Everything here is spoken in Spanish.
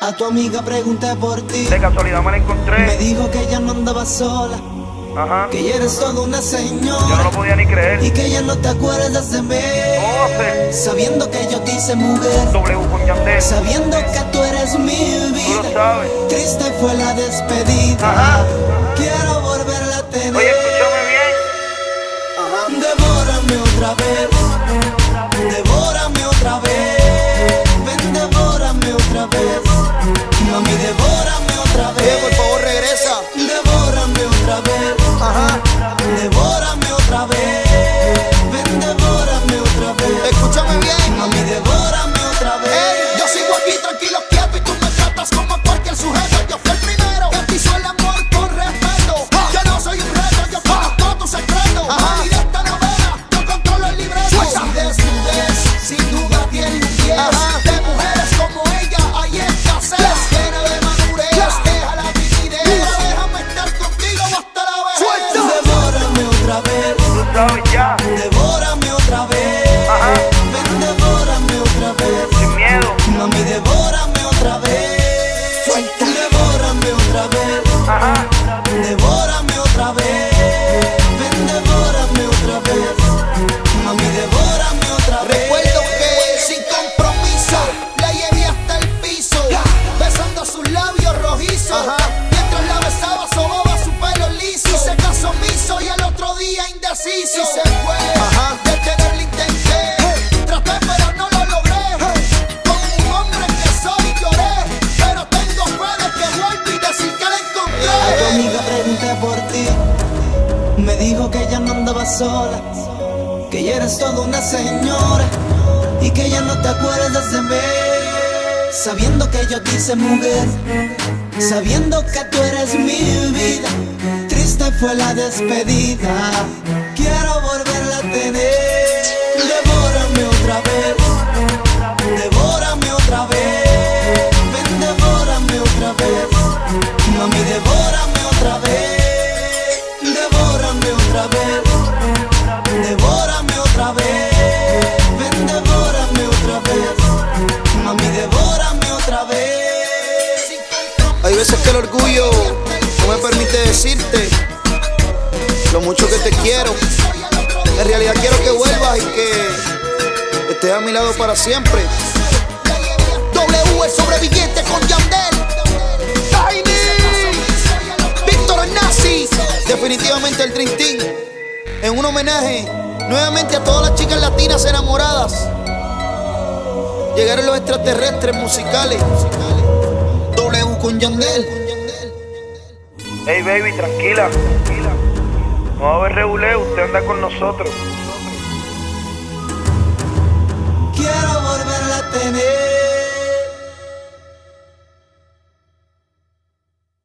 A tu amiga pregunté por ti. De casualidad me la encontré. Me dijo que ella no andaba sola. Ajá. Que ella eres toda una señora. Yo no lo podía ni creer. Y que ya no te acuerdas de mí. ¿Cómo va a ser? Sabiendo que yo te hice mujer. W con Yandel. Sabiendo que tú eres mi Tú vida. lo sabes. Triste fue la despedida. Ajá. Quiero volverla a tener. Oye, escúchame bien. Devórame otra vez. Devórame otra vez. Ven, devórame otra vez. Mami, devórame otra vez. Oye, por favor, regresa. Devórame otra vez. Ajá. Devórame otra vez. Ven, devórame otra vez. Escúchame bien. Mami, devórame otra vez. Yo sigo aquí tranquilo, quieto y tú me tratas como cualquier sujeto. Yo fui el primero que te hizo el amor con respeto. Yo no soy un reto, yo conozco tus secretos. Mami, de esta novela yo controlo el libreto. Si desnudez, sin duda tiene un 10. De mujeres como ella hay escasez. Llena de madurez, deja la timidez. Déjame estar contigo hasta la vejez. Devórame otra vez. Tú sabes ya. Devórame otra vez. Ajá. Ven, devórame otra vez. Sin miedo. Mami, devórame otra vez. Devórame otra vez. Ajá. Devórame otra vez. Ven, devórame otra vez. Mami, devórame otra vez. Recuerdo que sin compromiso la llevé hasta el piso, besando sus labios rojizos. Mientras la besaba sobaba su pelo liso. Y se casó omiso y al otro día indeciso. Y se fue, detenerla intenté. Traté pero no lo logré. Como un hombre que soy lloré. Pero tengo fe de que vuelva y decir que la encontré. A tu amiga pregunté por ti. Me dijo que ella no andaba sola. Que ella eres toda una señora. Y que ya no te acuerdas de mí. Sabiendo que yo te hice mujer. Sabiendo que tú eres mi vida. Triste fue la despedida. Quiero volverla a tener. Devórame otra vez. Devórame otra vez. Ven, devórame otra vez. Mami, devórame otra vez. Devórame otra vez. Devórame otra vez. Ven, devórame otra vez. Mami, devórame otra vez. Hay veces que el orgullo no me permite decirte lo mucho que te quiero. En realidad quiero que vuelvas y que estés a mi lado para siempre. W, el sobreviviente con Yandel. Tiny, Víctor Nazi. Definitivamente el Dream Team. En un homenaje nuevamente a todas las chicas latinas enamoradas. Llegaron los extraterrestres musicales. W con Yandel. Hey baby, tranquila. No va a haber rebuleo, usted anda con nosotros. Quiero volverla a tener.